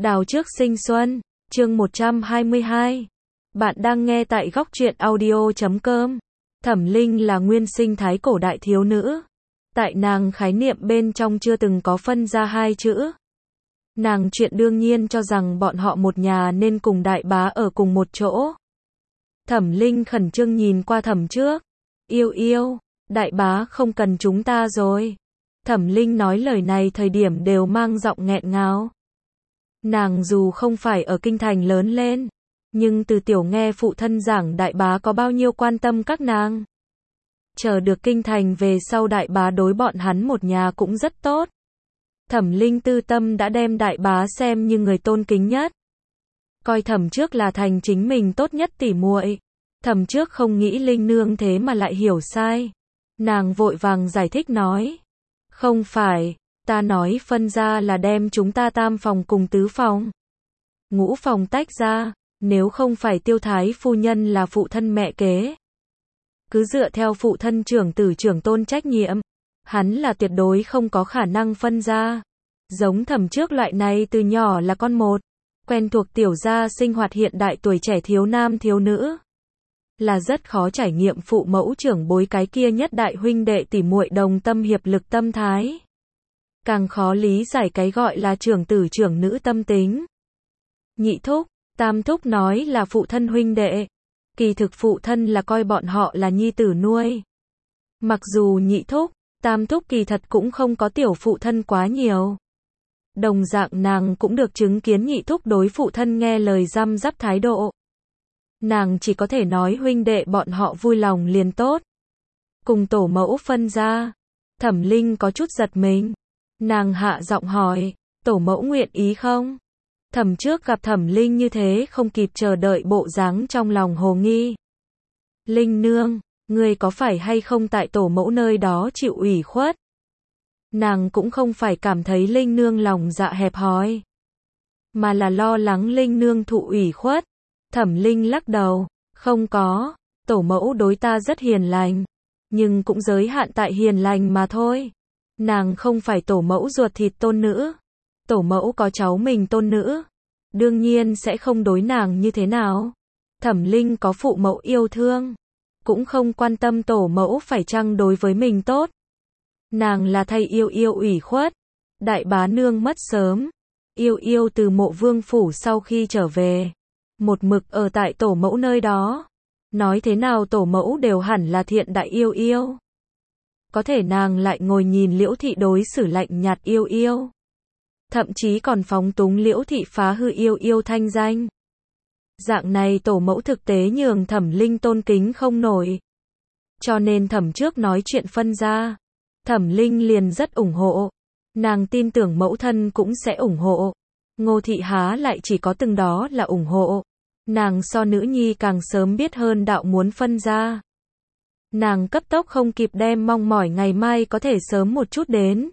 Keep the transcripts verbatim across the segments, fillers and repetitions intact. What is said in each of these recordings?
Đào trước sinh xuân, chương một trăm hai mươi hai. Bạn đang nghe tại góc truyện audio chấm com. Thẩm Linh là nguyên sinh thái cổ đại thiếu nữ. Tại nàng khái niệm bên trong chưa từng có phân ra hai chữ. Nàng chuyện đương nhiên cho rằng bọn họ một nhà nên cùng đại bá ở cùng một chỗ. Thẩm Linh khẩn trương nhìn qua Thẩm Trước. Yêu yêu, đại bá không cần chúng ta rồi. Thẩm Linh nói lời này thời điểm đều mang giọng nghẹn ngào. Nàng dù không phải ở kinh thành lớn lên, nhưng từ tiểu nghe phụ thân giảng đại bá có bao nhiêu quan tâm các nàng. Chờ được kinh thành về sau đại bá đối bọn hắn một nhà cũng rất tốt. Thẩm Linh tư tâm đã đem đại bá xem như người tôn kính nhất. Coi Thẩm Trước là thành chính mình tốt nhất tỉ muội. Thẩm Trước không nghĩ Linh nương thế mà lại hiểu sai. Nàng vội vàng giải thích nói. Không phải, ta nói phân ra là đem chúng ta tam phòng cùng tứ phòng, ngũ phòng tách ra, nếu không phải Tiêu Thái phu nhân là phụ thân mẹ kế. Cứ dựa theo phụ thân trưởng tử trưởng tôn trách nhiệm, hắn là tuyệt đối không có khả năng phân ra. Giống Thẩm Trước loại này từ nhỏ là con một, quen thuộc tiểu gia sinh hoạt hiện đại tuổi trẻ thiếu nam thiếu nữ. Là rất khó trải nghiệm phụ mẫu trưởng bối cái kia nhất đại huynh đệ tỉ muội đồng tâm hiệp lực tâm thái. Càng khó lý giải cái gọi là trưởng tử trưởng nữ tâm tính. Nhị thúc, tam thúc nói là phụ thân huynh đệ. Kỳ thực phụ thân là coi bọn họ là nhi tử nuôi. Mặc dù nhị thúc, tam thúc kỳ thật cũng không có tiểu phụ thân quá nhiều. Đồng dạng nàng cũng được chứng kiến nhị thúc đối phụ thân nghe lời răm rắp thái độ. Nàng chỉ có thể nói huynh đệ bọn họ vui lòng liền tốt. Cùng tổ mẫu phân ra. Thẩm Linh có chút giật mình. Nàng hạ giọng hỏi, tổ mẫu nguyện ý không? Thẩm Trước gặp Thẩm Linh như thế không kịp chờ đợi bộ dáng trong lòng hồ nghi. Linh nương, ngươi có phải hay không tại tổ mẫu nơi đó chịu ủy khuất? Nàng cũng không phải cảm thấy Linh nương lòng dạ hẹp hòi, mà là lo lắng Linh nương thụ ủy khuất. Thẩm Linh lắc đầu, không có, tổ mẫu đối ta rất hiền lành, nhưng cũng giới hạn tại hiền lành mà thôi. Nàng không phải tổ mẫu ruột thịt tôn nữ. Tổ mẫu có cháu mình tôn nữ, đương nhiên sẽ không đối nàng như thế nào. Thẩm Linh có phụ mẫu yêu thương, cũng không quan tâm tổ mẫu phải chăng đối với mình tốt. Nàng là thay yêu yêu ủy khuất. Đại bá nương mất sớm. Yêu yêu từ Mộ Vương phủ sau khi trở về, một mực ở tại tổ mẫu nơi đó. Nói thế nào tổ mẫu đều hẳn là thiện đại yêu yêu. Có thể nàng lại ngồi nhìn Liễu thị đối xử lạnh nhạt yêu yêu. Thậm chí còn phóng túng Liễu thị phá hư yêu yêu thanh danh. Dạng này tổ mẫu thực tế nhường Thẩm Linh tôn kính không nổi. Cho nên Thẩm Trước nói chuyện phân ra, Thẩm Linh liền rất ủng hộ. Nàng tin tưởng mẫu thân cũng sẽ ủng hộ. Ngô thị há lại chỉ có từng đó là ủng hộ. Nàng so nữ nhi càng sớm biết hơn đạo muốn phân ra. Nàng cấp tốc không kịp đem mong mỏi ngày mai có thể sớm một chút đến.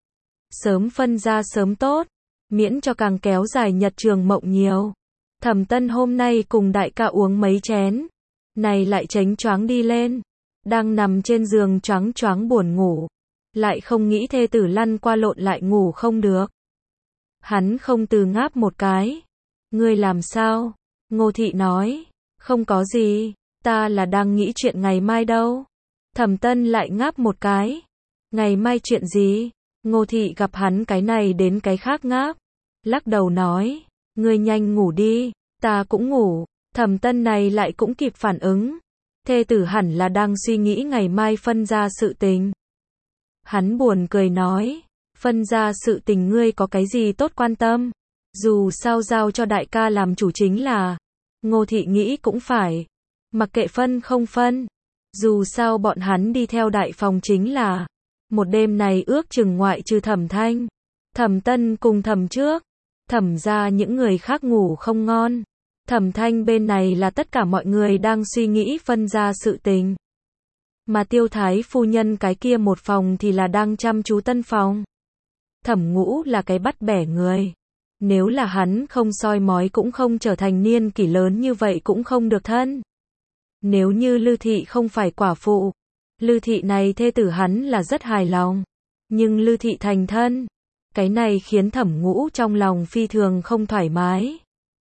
Sớm phân ra sớm tốt, miễn cho càng kéo dài nhật trường mộng nhiều. Thẩm Tân hôm nay cùng đại ca uống mấy chén, này lại chánh choáng đi lên, đang nằm trên giường choáng choáng buồn ngủ, lại không nghĩ thê tử lăn qua lộn lại ngủ không được. Hắn không từ ngáp một cái. Ngươi làm sao? Ngô thị nói, không có gì, ta là đang nghĩ chuyện ngày mai đâu. Thẩm Tân lại ngáp một cái. Ngày mai chuyện gì? Ngô thị gặp hắn cái này đến cái khác ngáp, lắc đầu nói, ngươi nhanh ngủ đi, ta cũng ngủ. Thẩm Tân này lại cũng kịp phản ứng. Thê tử hẳn là đang suy nghĩ ngày mai phân ra sự tình. Hắn buồn cười nói, phân ra sự tình ngươi có cái gì tốt quan tâm? Dù sao giao cho đại ca làm chủ chính là. Ngô thị nghĩ cũng phải. Mặc kệ phân không phân. Dù sao bọn hắn đi theo đại phòng chính là. Một đêm này ước chừng ngoại trừ Thẩm Thanh, Thẩm Tân cùng Thẩm Trước, Thẩm ra những người khác ngủ không ngon. Thẩm Thanh bên này là tất cả mọi người đang suy nghĩ phân ra sự tình. Mà Tiêu Thái phu nhân cái kia một phòng thì là đang chăm chú tân phòng. Thẩm Ngũ là cái bắt bẻ người. Nếu là hắn không soi mói cũng không trở thành niên kỷ lớn như vậy cũng không được thân. Nếu như Lư thị không phải quả phụ, Lư thị này thê tử hắn là rất hài lòng. Nhưng Lư thị thành thân, Cái này khiến Thẩm Ngũ trong lòng phi thường không thoải mái.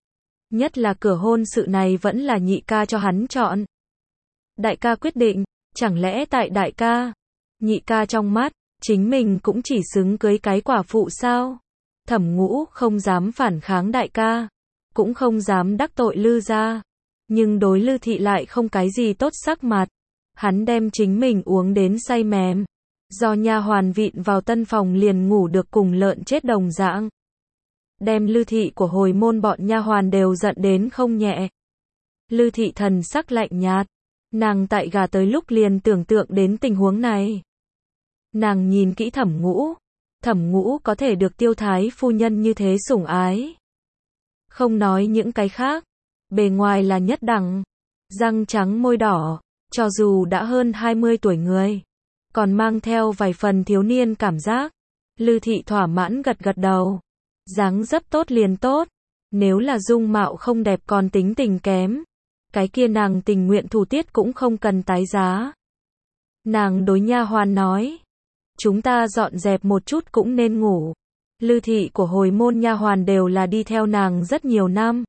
Nhất là cửa hôn sự này vẫn là nhị ca cho hắn chọn. Đại ca quyết định, chẳng lẽ tại đại ca, nhị ca trong mắt, chính mình cũng chỉ xứng cưới cái quả phụ sao? Thẩm Ngũ không dám phản kháng đại ca, cũng không dám đắc tội Lư gia, nhưng đối Lư thị lại không cái gì tốt sắc mặt. Hắn đem chính mình uống đến say mềm, do nha hoàn vịn vào tân phòng liền ngủ được cùng lợn chết đồng dạng. Đem Lư thị của hồi môn bọn nha hoàn đều giận đến không nhẹ. Lư thị thần sắc lạnh nhạt, nàng tại gà tới lúc liền tưởng tượng đến tình huống này. Nàng nhìn kỹ Thẩm Ngũ, Thẩm Ngũ có thể được Tiêu thái phu nhân như thế sủng ái. Không nói những cái khác, bề ngoài là nhất đẳng, răng trắng môi đỏ, cho dù đã hơn hai mươi tuổi người, còn mang theo vài phần thiếu niên cảm giác. Lư thị thỏa mãn gật gật đầu, dáng dấp tốt liền tốt, nếu là dung mạo không đẹp còn tính tình kém, cái kia nàng tình nguyện thủ tiết cũng không cần tái giá. Nàng đối nha hoàn nói, chúng ta dọn dẹp một chút cũng nên ngủ. Lư thị của hồi môn nha hoàn đều là đi theo nàng rất nhiều năm,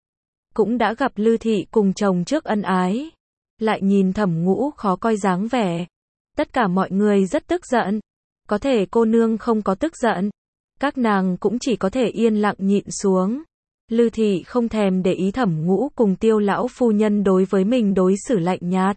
cũng đã gặp Lư thị cùng chồng trước ân ái, lại nhìn Thẩm Ngũ khó coi dáng vẻ, tất cả mọi người rất tức giận. Có thể cô nương không có tức giận, các nàng cũng chỉ có thể yên lặng nhịn xuống. Lư thị không thèm để ý Thẩm Ngũ cùng Tiêu lão phu nhân đối với mình đối xử lạnh nhạt.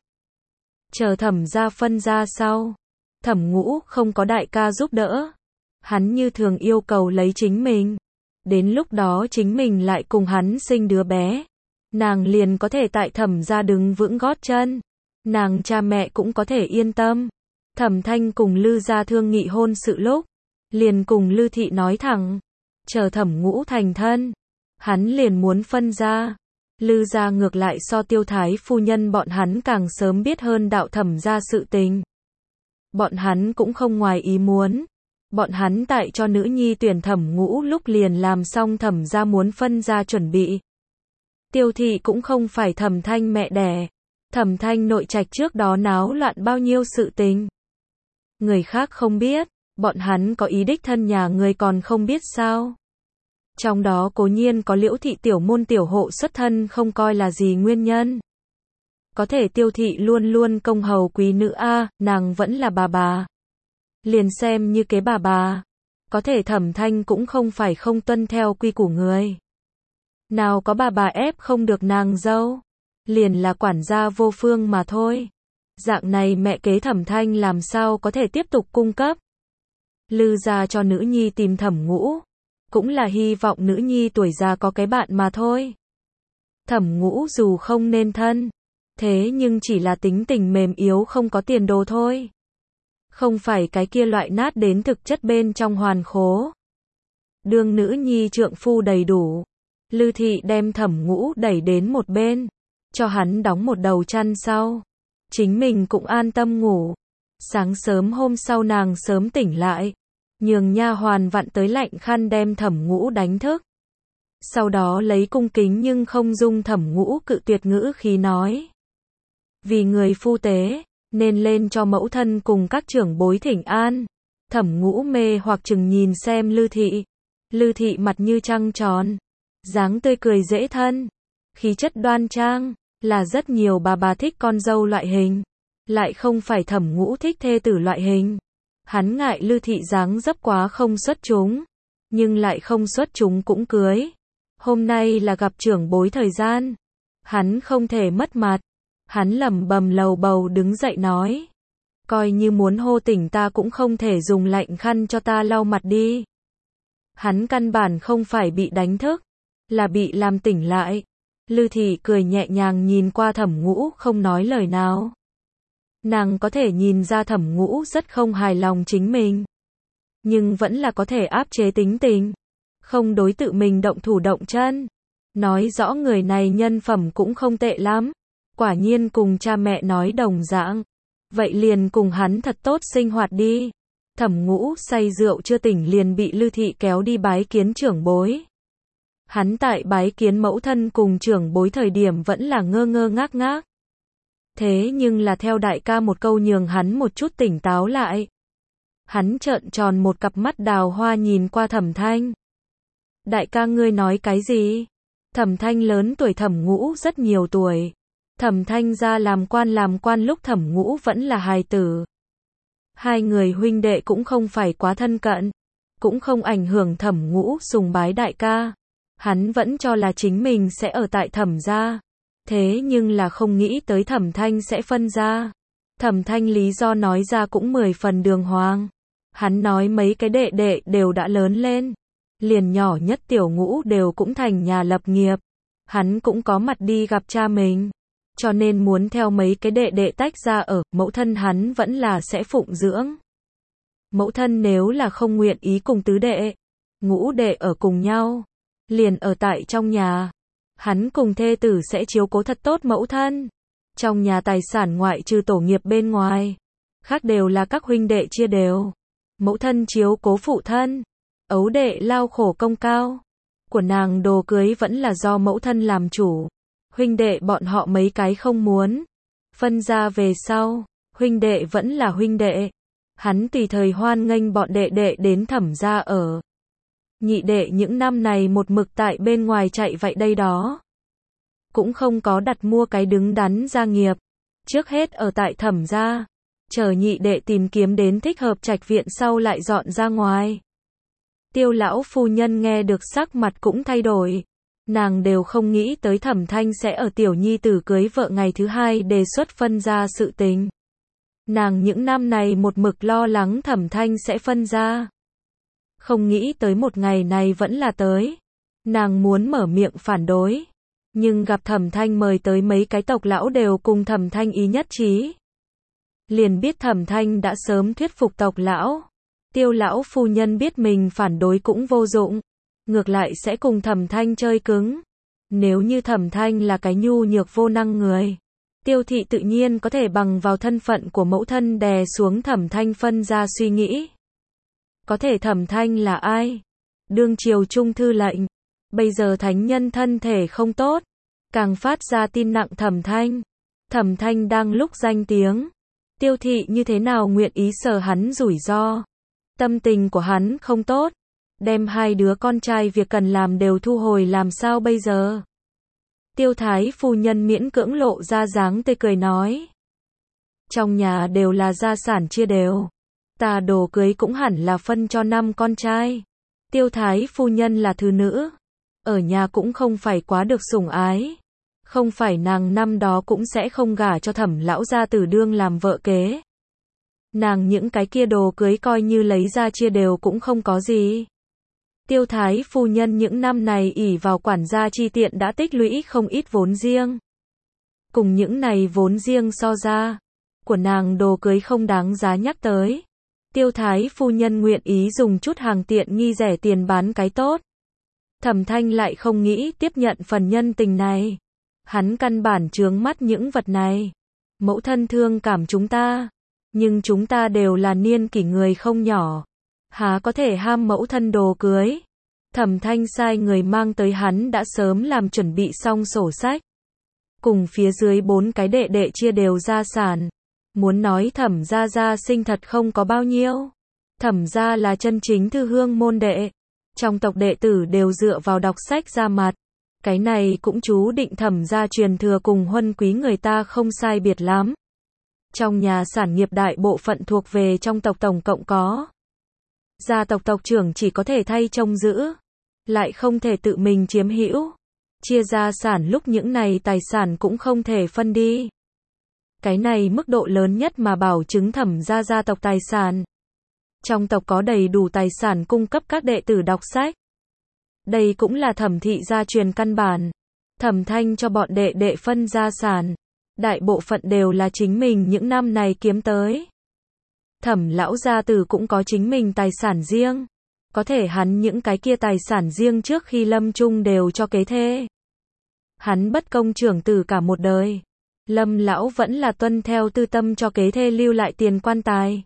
Chờ Thẩm gia phân ra sau, Thẩm Ngũ không có đại ca giúp đỡ, hắn như thường yêu cầu lấy chính mình. Đến lúc đó chính mình lại cùng hắn sinh đứa bé, nàng liền có thể tại Thẩm gia đứng vững gót chân, nàng cha mẹ cũng có thể yên tâm. Thẩm Thanh cùng Lư gia thương nghị hôn sự lúc, liền cùng Lư thị nói thẳng, chờ Thẩm Ngũ thành thân, hắn liền muốn phân ra. Lư gia ngược lại so Tiêu thái phu nhân bọn hắn càng sớm biết hơn đạo Thẩm gia sự tình. Bọn hắn cũng không ngoài ý muốn, bọn hắn tại cho nữ nhi tuyển Thẩm Ngũ lúc liền làm xong Thẩm gia muốn phân ra chuẩn bị. Tiêu thị cũng không phải Thẩm Thanh mẹ đẻ, Thẩm Thanh nội trạch trước đó náo loạn bao nhiêu sự tình. Người khác không biết, bọn hắn có ý đích thân nhà người còn không biết sao. Trong đó cố nhiên có Liễu thị tiểu môn tiểu hộ xuất thân không coi là gì nguyên nhân. Có thể Tiêu thị luôn luôn công hầu quý nữ a, nàng vẫn là bà bà. Liền xem như kế bà bà. Có thể Thẩm Thanh cũng không phải không tuân theo quy củ người. Nào có bà bà ép không được nàng dâu, liền là quản gia vô phương mà thôi. Dạng này mẹ kế Thẩm Thanh làm sao có thể tiếp tục cung cấp. Lư gia cho nữ nhi tìm Thẩm Ngũ, cũng là hy vọng nữ nhi tuổi già có cái bạn mà thôi. Thẩm Ngũ dù không nên thân, thế nhưng chỉ là tính tình mềm yếu không có tiền đồ thôi. Không phải cái kia loại nát đến thực chất bên trong hoàn khố. Đương nữ nhi trượng phu đầy đủ, Lư thị đem Thẩm Ngũ đẩy đến một bên, cho hắn đóng một đầu chăn sau. Chính mình cũng an tâm ngủ. Sáng sớm hôm sau nàng sớm tỉnh lại, nhường nha hoàn vặn tới lạnh khăn đem Thẩm Ngũ đánh thức. Sau đó lấy cung kính nhưng không dung Thẩm Ngũ cự tuyệt ngữ khí nói. Vì người phu tế, nên lên cho mẫu thân cùng các trưởng bối thỉnh an. Thẩm Ngũ mê hoặc chừng nhìn xem Lư thị. Lư thị mặt như trăng tròn, dáng tươi cười dễ thân, khí chất đoan trang, là rất nhiều bà bà thích con dâu loại hình, lại không phải Thẩm Ngũ thích thê tử loại hình. Hắn ngại Lư thị dáng dấp quá không xuất chúng, nhưng lại không xuất chúng cũng cưới. Hôm nay là gặp trưởng bối thời gian, hắn không thể mất mặt. Hắn lẩm bẩm lầu bầu đứng dậy nói, coi như muốn hô tỉnh ta cũng không thể dùng lạnh khăn cho ta lau mặt đi. Hắn căn bản không phải bị đánh thức, là bị làm tỉnh lại. Lư thị cười nhẹ nhàng nhìn qua Thẩm Ngũ không nói lời nào. Nàng có thể nhìn ra Thẩm Ngũ rất không hài lòng chính mình, nhưng vẫn là có thể áp chế tính tình, không đối tự mình động thủ động chân. Nói rõ người này nhân phẩm cũng không tệ lắm, quả nhiên cùng cha mẹ nói đồng dạng. Vậy liền cùng hắn thật tốt sinh hoạt đi. Thẩm Ngũ say rượu chưa tỉnh liền bị Lư thị kéo đi bái kiến trưởng bối. Hắn tại bái kiến mẫu thân cùng trưởng bối thời điểm vẫn là ngơ ngơ ngác ngác. Thế nhưng là theo đại ca một câu nhường hắn một chút tỉnh táo lại. Hắn trợn tròn một cặp mắt đào hoa nhìn qua Thẩm Thanh. Đại ca ngươi nói cái gì? Thẩm Thanh lớn tuổi Thẩm Ngũ rất nhiều tuổi. Thẩm Thanh ra làm quan làm quan lúc Thẩm Ngũ vẫn là hài tử. Hai người huynh đệ cũng không phải quá thân cận, cũng không ảnh hưởng Thẩm Ngũ sùng bái đại ca. Hắn vẫn cho là chính mình sẽ ở tại Thẩm gia. Thế nhưng là không nghĩ tới Thẩm Thanh sẽ phân ra. Thẩm Thanh lý do nói ra cũng mười phần đường hoàng. Hắn nói mấy cái đệ đệ đều đã lớn lên. Liền nhỏ nhất Tiểu Ngũ đều cũng thành nhà lập nghiệp. Hắn cũng có mặt đi gặp cha mình. Cho nên muốn theo mấy cái đệ đệ tách ra ở, mẫu thân hắn vẫn là sẽ phụng dưỡng. Mẫu thân nếu là không nguyện ý cùng tứ đệ, ngũ đệ ở cùng nhau, liền ở tại trong nhà. Hắn cùng thê tử sẽ chiếu cố thật tốt mẫu thân. Trong nhà tài sản ngoại trừ tổ nghiệp bên ngoài, khác đều là các huynh đệ chia đều. Mẫu thân chiếu cố phụ thân, ấu đệ lao khổ công cao. Của nàng đồ cưới vẫn là do mẫu thân làm chủ. Huynh đệ bọn họ mấy cái không muốn. Phân ra về sau, huynh đệ vẫn là huynh đệ. Hắn tùy thời hoan nghênh bọn đệ đệ đến Thẩm gia ở. Nhị đệ những năm này một mực tại bên ngoài chạy vậy đây đó. Cũng không có đặt mua cái đứng đắn gia nghiệp. Trước hết ở tại Thẩm gia. Chờ nhị đệ tìm kiếm đến thích hợp trạch viện sau lại dọn ra ngoài. Tiêu lão phu nhân nghe được sắc mặt cũng thay đổi. Nàng đều không nghĩ tới Thẩm Thanh sẽ ở tiểu nhi tử cưới vợ ngày thứ hai đề xuất phân ra sự tình. Nàng những năm này một mực lo lắng Thẩm Thanh sẽ phân ra. Không nghĩ tới một ngày này vẫn là tới. Nàng muốn mở miệng phản đối. Nhưng gặp Thẩm Thanh mời tới mấy cái tộc lão đều cùng Thẩm Thanh ý nhất trí. Liền biết Thẩm Thanh đã sớm thuyết phục tộc lão. Tiêu lão phu nhân biết mình phản đối cũng vô dụng. Ngược lại sẽ cùng Thẩm Thanh chơi cứng. Nếu như Thẩm Thanh là cái nhu nhược vô năng người, Tiêu thị tự nhiên có thể bằng vào thân phận của mẫu thân đè xuống Thẩm Thanh phân ra suy nghĩ. Có thể Thẩm Thanh là ai? Đương triều trung thư lệnh. Bây giờ thánh nhân thân thể không tốt. Càng phát ra tin nặng Thẩm Thanh. Thẩm Thanh đang lúc danh tiếng. Tiêu thị như thế nào nguyện ý sở hắn rủi ro. Tâm tình của hắn không tốt. Đem hai đứa con trai việc cần làm đều thu hồi làm sao bây giờ? Tiêu thái phu nhân miễn cưỡng lộ ra dáng tươi cười nói. Trong nhà đều là gia sản chia đều. Ta đồ cưới cũng hẳn là phân cho năm con trai. Tiêu thái phu nhân là thứ nữ. Ở nhà cũng không phải quá được sủng ái. Không phải nàng năm đó cũng sẽ không gả cho Thẩm lão gia tử đương làm vợ kế. Nàng những cái kia đồ cưới coi như lấy ra chia đều cũng không có gì. Tiêu thái phu nhân những năm này ỷ vào quản gia chi tiện đã tích lũy không ít vốn riêng. Cùng những này vốn riêng so ra, của nàng đồ cưới không đáng giá nhắc tới. Tiêu thái phu nhân nguyện ý dùng chút hàng tiện nghi rẻ tiền bán cái tốt. Thẩm Thanh lại không nghĩ tiếp nhận phần nhân tình này. Hắn căn bản chướng mắt những vật này. Mẫu thân thương cảm chúng ta, nhưng chúng ta đều là niên kỷ người không nhỏ. Há có thể ham mẫu thân đồ cưới. Thẩm Thanh sai người mang tới hắn đã sớm làm chuẩn bị xong sổ sách. Cùng phía dưới bốn cái đệ đệ chia đều gia sản. Muốn nói Thẩm gia gia sinh thật không có bao nhiêu. Thẩm gia là chân chính thư hương môn đệ. Trong tộc đệ tử đều dựa vào đọc sách ra mặt. Cái này cũng chú định Thẩm gia truyền thừa cùng huân quý người ta không sai biệt lắm. Trong nhà sản nghiệp đại bộ phận thuộc về trong tộc tổng cộng có. Gia tộc tộc trưởng chỉ có thể thay trông giữ, lại không thể tự mình chiếm hữu. Chia gia sản lúc những này tài sản cũng không thể phân đi. Cái này mức độ lớn nhất mà bảo chứng Thẩm gia gia tộc tài sản. Trong tộc có đầy đủ tài sản cung cấp các đệ tử đọc sách. Đây cũng là Thẩm thị gia truyền căn bản. Thẩm Thanh cho bọn đệ đệ phân gia sản. Đại bộ phận đều là chính mình những năm này kiếm tới. Thẩm lão gia tử cũng có chính mình tài sản riêng. Có thể hắn những cái kia tài sản riêng trước khi lâm chung đều cho kế thê. Hắn bất công trưởng tử cả một đời. Lâm lão vẫn là tuân theo tư tâm cho kế thê lưu lại tiền quan tài.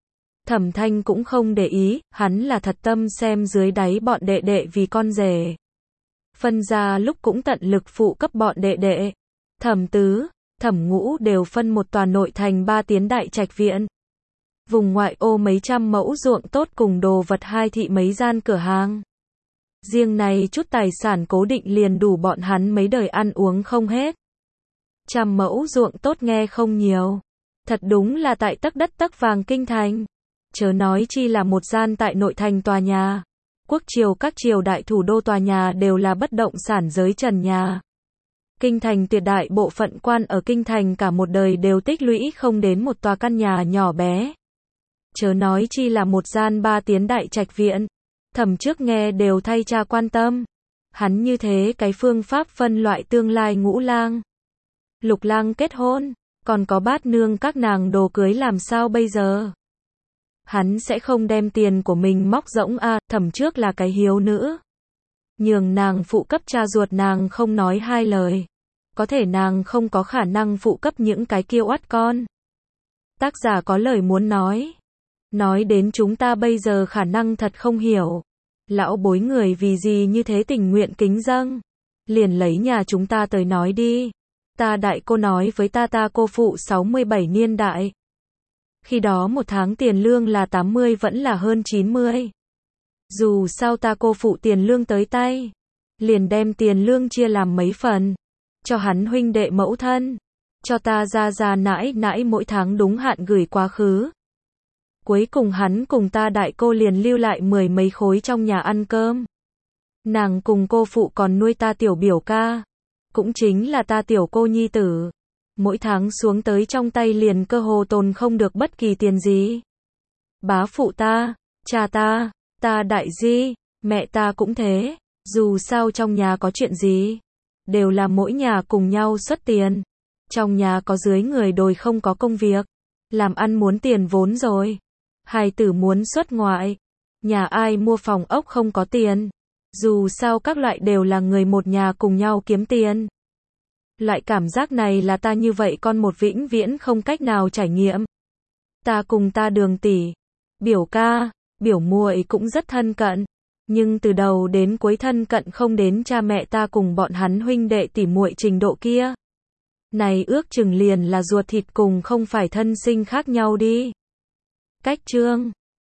Thẩm Thanh cũng không để ý, hắn là thật tâm xem dưới đáy bọn đệ đệ vì con rể. Phân ra lúc cũng tận lực phụ cấp bọn đệ đệ. Thẩm Tứ, Thẩm Ngũ đều phân một tòa nội thành ba tiến đại trạch viện. Vùng ngoại ô mấy trăm mẫu ruộng tốt cùng đồ vật hai thị mấy gian cửa hàng. Riêng này chút tài sản cố định liền đủ bọn hắn mấy đời ăn uống không hết. Trăm mẫu ruộng tốt nghe không nhiều. Thật đúng là tại tấc đất tấc vàng kinh thành. Chớ nói chi là một gian tại nội thành tòa nhà. Quốc triều các triều đại thủ đô tòa nhà đều là bất động sản giới trần nhà. Kinh thành tuyệt đại bộ phận quan ở kinh thành cả một đời đều tích lũy không đến một tòa căn nhà nhỏ bé. Chớ nói chi là một gian ba tiến đại trạch viện. Thẩm trước nghe đều thay cha quan tâm. Hắn như thế cái phương pháp phân loại tương lai ngũ lang, lục lang kết hôn, còn có bát nương các nàng đồ cưới làm sao bây giờ? Hắn sẽ không đem tiền của mình móc rỗng à, thẩm trước là cái hiếu nữ. Nhường nàng phụ cấp cha ruột nàng không nói hai lời. Có thể nàng không có khả năng phụ cấp những cái kiêu oát con. Tác giả có lời muốn nói. Nói đến chúng ta bây giờ khả năng thật không hiểu. Lão bối người vì gì như thế tình nguyện kính dâng. Liền lấy nhà chúng ta tới nói đi. Ta đại cô nói với ta ta cô phụ sáu mươi bảy niên đại. Khi đó một tháng tiền lương là tám mươi vẫn là hơn chín mươi. Dù sao ta cô phụ tiền lương tới tay. Liền đem tiền lương chia làm mấy phần. Cho hắn huynh đệ mẫu thân. Cho ta ra ra nãi nãi mỗi tháng đúng hạn gửi quá khứ. Cuối cùng hắn cùng ta đại cô liền lưu lại mười mấy khối trong nhà ăn cơm. Nàng cùng cô phụ còn nuôi ta tiểu biểu ca. Cũng chính là ta tiểu cô nhi tử. Mỗi tháng xuống tới trong tay liền cơ hồ tồn không được bất kỳ tiền gì. Bá phụ ta, cha ta, ta đại di, mẹ ta cũng thế. Dù sao trong nhà có chuyện gì, đều là mỗi nhà cùng nhau xuất tiền. Trong nhà có dưới người đồi không có công việc. Làm ăn muốn tiền vốn rồi. Hài tử muốn xuất ngoại. Nhà ai mua phòng ốc không có tiền. Dù sao các loại đều là người một nhà cùng nhau kiếm tiền. Loại cảm giác này là ta như vậy con một vĩnh viễn không cách nào trải nghiệm. Ta cùng ta Đường tỷ, biểu ca, biểu muội cũng rất thân cận. Nhưng từ đầu đến cuối thân cận không đến cha mẹ ta cùng bọn hắn huynh đệ tỷ muội trình độ kia. Này ước chừng liền là ruột thịt cùng không phải thân sinh khác nhau đi. Cách chương